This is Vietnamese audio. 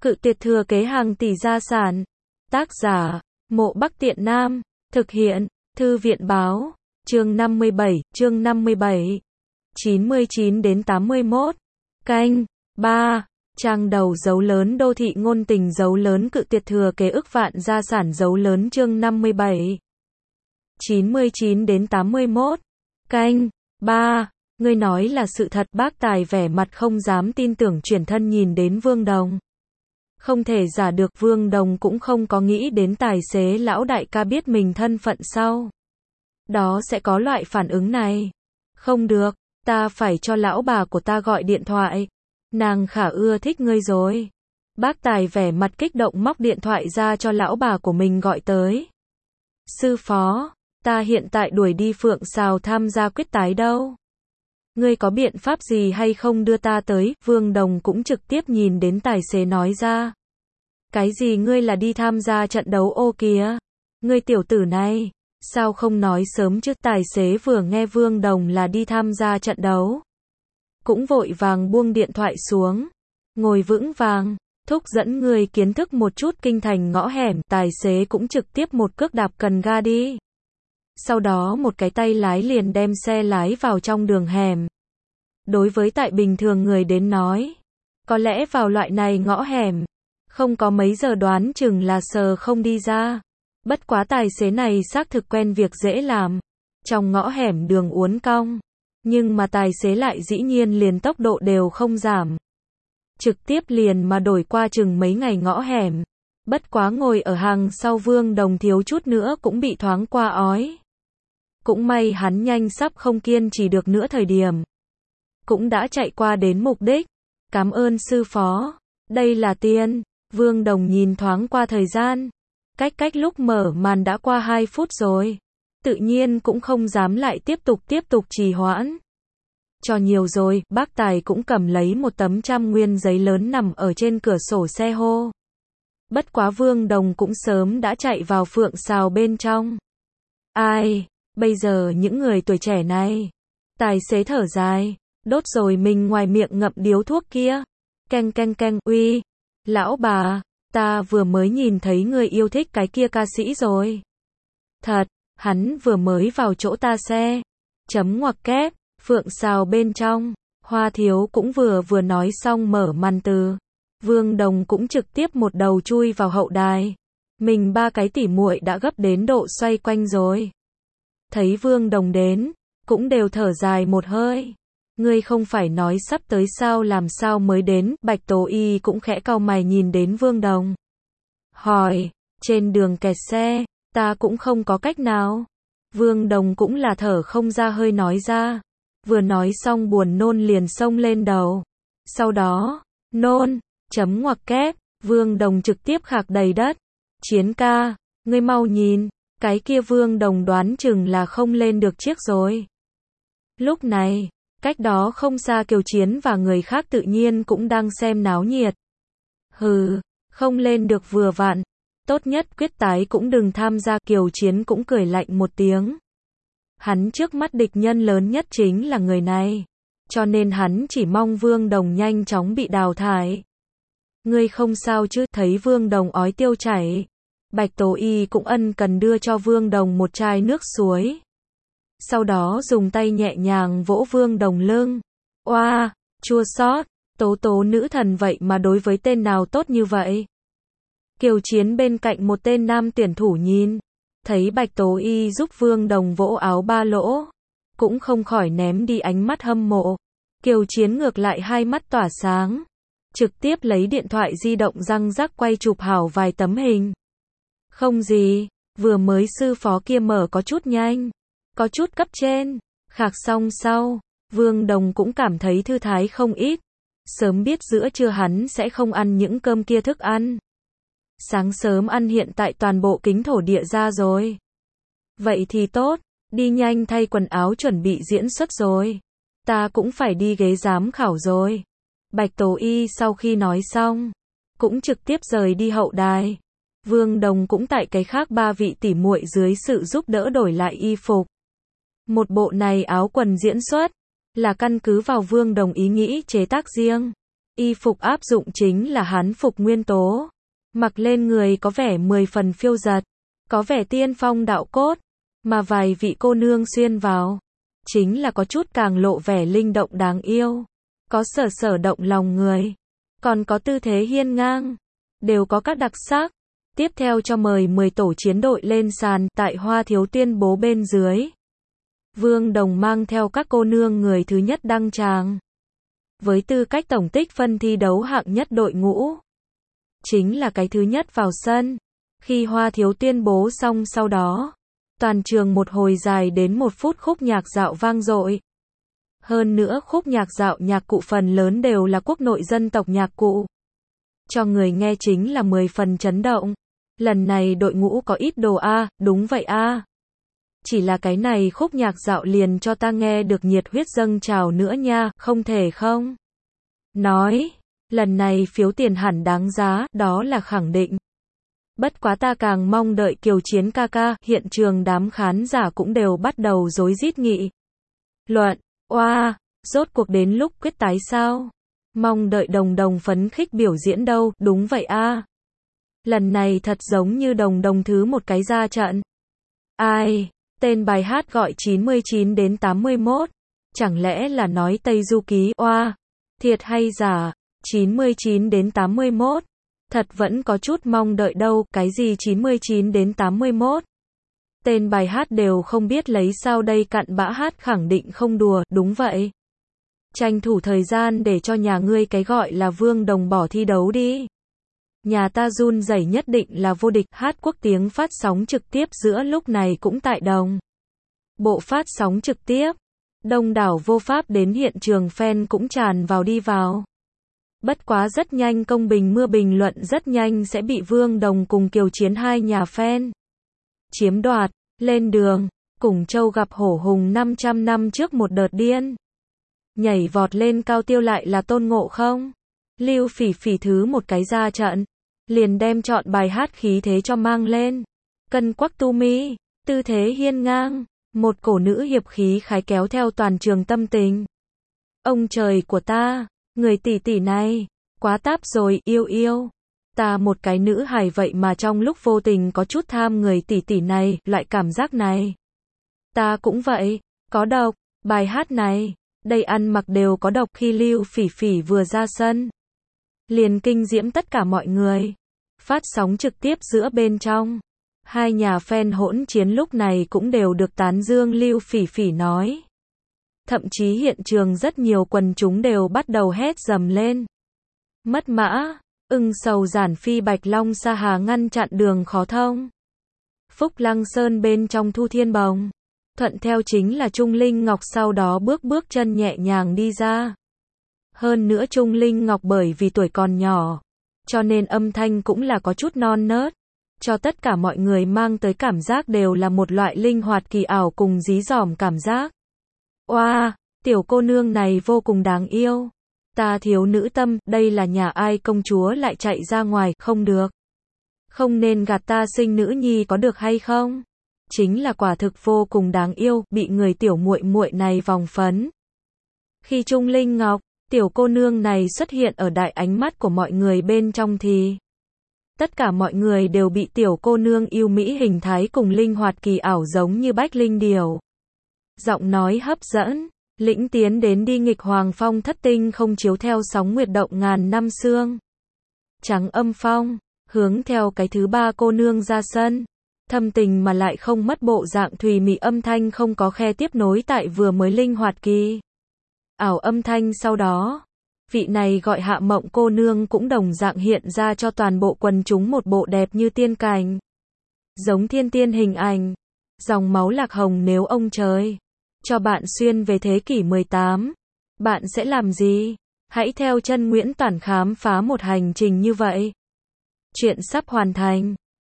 Cự tuyệt thừa kế hàng tỷ gia sản. Tác giả, Mộ Bắc Tiện Nam. Thực hiện, Thư viện báo. Chương 57. 99 đến 81. Canh 3. Trang đầu dấu lớn đô thị ngôn tình dấu lớn cự tuyệt thừa kế ức vạn gia sản dấu lớn chương 57. 99 đến 81. Canh 3. Ngươi nói là sự thật. Bác Tài vẻ mặt không dám tin tưởng chuyển thân nhìn đến Vương Đồng. Không thể giả được, Vương Đồng cũng không có nghĩ đến tài xế lão đại ca biết mình thân phận sau đó sẽ có loại phản ứng này. Không được, ta phải cho lão bà của ta gọi điện thoại. Nàng khả ưa thích ngươi rồi. Bác Tài vẻ mặt kích động móc điện thoại ra cho lão bà của mình gọi tới. Sư phó, ta hiện tại đuổi đi Phượng Sào tham gia quyết tái đâu. Ngươi có biện pháp gì hay không đưa ta tới? Vương Đồng cũng trực tiếp nhìn đến tài xế nói ra. Cái gì ngươi là đi tham gia trận đấu ô kìa? Ngươi tiểu tử này, sao không nói sớm chứ? Tài xế vừa nghe Vương Đồng là đi tham gia trận đấu, cũng vội vàng buông điện thoại xuống. Ngồi vững vàng, thúc dẫn người kiến thức một chút kinh thành ngõ hẻm. Tài xế cũng trực tiếp một cước đạp cần ga đi. Sau đó một cái tay lái liền đem xe lái vào trong đường hẻm. Đối với tại bình thường người đến nói, có lẽ vào loại này ngõ hẻm, không có mấy giờ đoán chừng là sờ không đi ra. Bất quá tài xế này xác thực quen việc dễ làm. Trong ngõ hẻm đường uốn cong, nhưng mà tài xế lại dĩ nhiên liền tốc độ đều không giảm. Trực tiếp liền mà đổi qua chừng mấy ngày ngõ hẻm. Bất quá ngồi ở hàng sau Vương Đồng thiếu chút nữa cũng bị thoáng qua ói. Cũng may hắn nhanh sắp không kiên trì được nữa thời điểm. Cũng đã chạy qua đến mục đích. Cảm ơn sư phó. Đây là tiền. Vương Đồng nhìn thoáng qua thời gian. Cách lúc mở màn đã qua 2 phút rồi. Tự nhiên cũng không dám lại tiếp tục trì hoãn. Cho nhiều rồi, bác Tài cũng cầm lấy một tấm 100 nguyên giấy lớn nằm ở trên cửa sổ xe hô. Bất quá Vương Đồng cũng sớm đã chạy vào Phượng Sào bên trong. Ai, bây giờ những người tuổi trẻ này. Tài xế thở dài, đốt rồi mình ngoài miệng ngậm điếu thuốc kia. Keng, uy, lão bà, ta vừa mới nhìn thấy người yêu thích cái kia ca sĩ rồi. Thật, hắn vừa mới vào chỗ ta xe. Chấm ngoặc kép. Phượng Sào bên trong, Hoa Thiếu cũng vừa nói xong mở màn từ. Vương Đồng cũng trực tiếp một đầu chui vào hậu đài. Mình 3 cái tỉ muội đã gấp đến độ xoay quanh rồi. Thấy Vương Đồng đến, cũng đều thở dài một hơi. Ngươi không phải nói sắp tới sao, làm sao mới đến? Bạch Tố Y cũng khẽ cau mày nhìn đến Vương Đồng. Hỏi, trên đường kẹt xe, ta cũng không có cách nào. Vương Đồng cũng là thở không ra hơi nói ra. Vừa nói xong buồn nôn liền xông lên đầu. Sau đó, nôn, chấm ngoặc kép, Vương Đồng trực tiếp khạc đầy đất. Chiến ca, ngươi mau nhìn, cái kia Vương Đồng đoán chừng là không lên được chiếc rồi. Lúc này, cách đó không xa Kiều Chiến và người khác tự nhiên cũng đang xem náo nhiệt. Hừ, không lên được vừa vặn. Tốt nhất quyết tái cũng đừng tham gia. Kiều Chiến cũng cười lạnh một tiếng. Hắn trước mắt địch nhân lớn nhất chính là người này. Cho nên hắn chỉ mong Vương Đồng nhanh chóng bị đào thải. Ngươi không sao chứ? Thấy Vương Đồng ói tiêu chảy. Bạch Tố Y cũng ân cần đưa cho Vương Đồng một chai nước suối. Sau đó dùng tay nhẹ nhàng vỗ Vương Đồng lưng. Oa, chua xót, Tố nữ thần vậy mà đối với tên nào tốt như vậy? Kiều Chiến bên cạnh một tên nam tuyển thủ nhìn. Thấy Bạch Tố Y giúp Vương Đồng vỗ áo ba lỗ, cũng không khỏi ném đi ánh mắt hâm mộ. Kiều Chiến ngược lại hai mắt tỏa sáng, trực tiếp lấy điện thoại di động răng rắc quay chụp hảo vài tấm hình. Không gì, vừa mới sư phó kia mở có chút nhanh, có chút cấp trên. Khạc xong sau, Vương Đồng cũng cảm thấy thư thái không ít. Sớm biết giữa trưa hắn sẽ không ăn những cơm kia thức ăn. Sáng sớm ăn hiện tại toàn bộ kính thổ địa ra rồi. Vậy thì tốt, đi nhanh thay quần áo chuẩn bị diễn xuất rồi. Ta cũng phải đi ghế giám khảo rồi. Bạch Tố Y sau khi nói xong, cũng trực tiếp rời đi hậu đài. Vương Đồng cũng tại cái khác 3 vị tỉ muội dưới sự giúp đỡ đổi lại y phục. Một bộ này áo quần diễn xuất, là căn cứ vào Vương Đồng ý nghĩ chế tác riêng. Y phục áp dụng chính là hán phục nguyên tố. Mặc lên người có vẻ 10 phần phiêu dật, có vẻ tiên phong đạo cốt, mà vài vị cô nương xuyên vào, chính là có chút càng lộ vẻ linh động đáng yêu, có sở sở động lòng người, còn có tư thế hiên ngang, đều có các đặc sắc. Tiếp theo cho mời 10 tổ chiến đội lên sàn, tại Hoa Thiếu tuyên bố bên dưới. Vương Đồng mang theo các cô nương người thứ nhất đăng tràng. Với tư cách tổng tích phân thi đấu hạng nhất đội ngũ, chính là cái thứ nhất vào sân. Khi Hoa Thiếu tuyên bố xong sau đó, toàn trường một hồi dài đến 1 phút khúc nhạc dạo vang dội. Hơn nữa khúc nhạc dạo nhạc cụ phần lớn đều là quốc nội dân tộc nhạc cụ. Cho người nghe chính là 10 phần chấn động. Lần này đội ngũ có ít đồ a, đúng vậy a. Chỉ là cái này khúc nhạc dạo liền cho ta nghe được nhiệt huyết dâng trào nữa nha, không thể không nói, lần này phiếu tiền hẳn đáng giá, đó là khẳng định. Bất quá ta càng mong đợi Kiều Chiến ca ca, hiện trường đám khán giả cũng đều bắt đầu rối rít nghị luận, oa, rốt cuộc đến lúc quyết tái sao? Mong đợi Đồng Đồng phấn khích biểu diễn đâu, đúng vậy a. Lần này thật giống như Đồng Đồng thứ một cái ra trận. Ai, tên bài hát gọi 99 đến 81, chẳng lẽ là nói Tây Du Ký, oa, thiệt hay giả, 99 đến 81. Thật vẫn có chút mong đợi đâu, cái gì 99 đến 81. Tên bài hát đều không biết lấy sao đây, cặn bã hát khẳng định không đùa, đúng vậy. Tranh thủ thời gian để cho nhà ngươi cái gọi là Vương Đồng bỏ thi đấu đi. Nhà ta run rẩy nhất định là vô địch. Hát quốc tiếng phát sóng trực tiếp giữa lúc này cũng tại đồng bộ phát sóng trực tiếp. Đông đảo vô pháp đến hiện trường, fan cũng tràn vào đi vào. Bất quá rất nhanh công bình mưa bình luận rất nhanh sẽ bị Vương Đồng cùng Kiều Chiến hai nhà fan chiếm đoạt. Lên đường, Củng Châu gặp hổ hùng 500 năm trước một đợt điên. Nhảy vọt lên cao tiêu lại là Tôn Ngộ Không. Lưu Phỉ Phỉ thứ một cái ra trận, liền đem chọn bài hát khí thế cho mang lên. Cân quắc tu mi, tư thế hiên ngang, một cổ nữ hiệp khí khái kéo theo toàn trường tâm tình. Ông trời của ta, người tỷ tỷ này, quá táp rồi, yêu yêu. Ta một cái nữ hài vậy mà trong lúc vô tình có chút tham người tỷ tỷ này, loại cảm giác này. Ta cũng vậy, có độc, bài hát này, đây ăn mặc đều có độc. Khi Lưu Phỉ Phỉ vừa ra sân, liền kinh diễm tất cả mọi người. Phát sóng trực tiếp giữa bên trong, hai nhà fan hỗn chiến lúc này cũng đều được tán dương Lưu Phỉ Phỉ nói. Thậm chí hiện trường rất nhiều quần chúng đều bắt đầu hét dầm lên. Mất mã, ưng sầu giản phi bạch long sa hà ngăn chặn đường khó thông. Phúc Lăng Sơn bên trong Thu Thiên Bồng. Thuận theo chính là Trung Linh Ngọc, sau đó bước chân nhẹ nhàng đi ra. Hơn nữa Trung Linh Ngọc bởi vì tuổi còn nhỏ, cho nên âm thanh cũng là có chút non nớt. Cho tất cả mọi người mang tới cảm giác đều là một loại linh hoạt kỳ ảo cùng dí dỏm cảm giác. Oa, tiểu cô nương này vô cùng đáng yêu. Ta thiếu nữ tâm, đây là nhà ai công chúa lại chạy ra ngoài, không được. Không nên gạt ta sinh nữ nhi có được hay không? Chính là quả thực vô cùng đáng yêu, bị người tiểu muội muội này vòng phấn. Khi Trung Linh Ngọc, tiểu cô nương này xuất hiện ở đại ánh mắt của mọi người bên trong thì tất cả mọi người đều bị tiểu cô nương yêu mỹ hình thái cùng linh hoạt kỳ ảo giống như Bách Linh Điểu. Giọng nói hấp dẫn, lĩnh tiến đến đi nghịch hoàng phong thất tinh không chiếu theo sóng nguyệt động ngàn năm xương. Trắng âm phong, hướng theo cái thứ ba cô nương ra sân. Thâm tình mà lại không mất bộ dạng thùy mị, âm thanh không có khe tiếp nối tại vừa mới linh hoạt kỳ ảo âm thanh sau đó. Vị này gọi Hạ Mộng cô nương cũng đồng dạng hiện ra cho toàn bộ quần chúng một bộ đẹp như tiên cảnh. Giống thiên tiên hình ảnh. Dòng máu lạc hồng, nếu ông trời cho bạn xuyên về thế kỷ 18, bạn sẽ làm gì? Hãy theo chân Nguyễn Toản khám phá một hành trình như vậy. Chuyện sắp hoàn thành.